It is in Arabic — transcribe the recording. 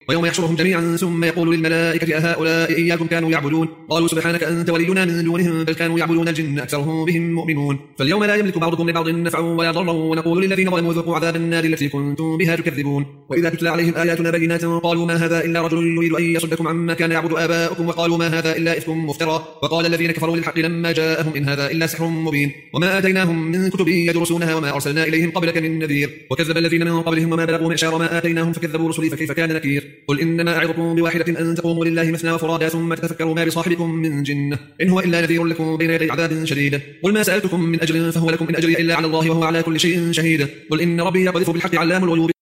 ويوم يحشرهم جميعا ثم يقول للملائكة أهؤلاء إياكم كانوا يعبدون قالوا سبحانك أنت ولينا من دونهم بل كانوا يعبدون الجن أكثرهم بهم مؤمنون فاليوم لا يملك بعضكم لبعض نفعا ولا ضرا ونقول للذين ظلموا ذوقوا عذاب النار التي كنتم بها تكذبون وإذا تتلى عليهم آياتنا بينات قالوا ما هذا إلا رجل يريد أن يصدكم عما كان يعبد آباؤكم وقالوا ما هذا إلا إفك مفترى وقال الذين كفروا للحق لما جاءهم إن هذا إلا سحر مبين وما آتيناهم من كتب يدرسونها وما أرسلنا إليهم قبلك من نذير وكذب الذين من قبلهم وما بلغوا معشار ما آتيناهم فكذبوا رسلي فكيف كان نكير قل إنما أعظكم بواحدة أن تقوموا لله مثنى وفرادى ثم تتفكروا ما بصاحبكم من جنة إن هو إلا نذير لكم بين يدي عذاب شديد قل ما سألتكم من أجر فهو لكم إن أجري إلا على الله وهو على كل شيء شهيد قل إن ربي يقذف بالحق علام الغيوب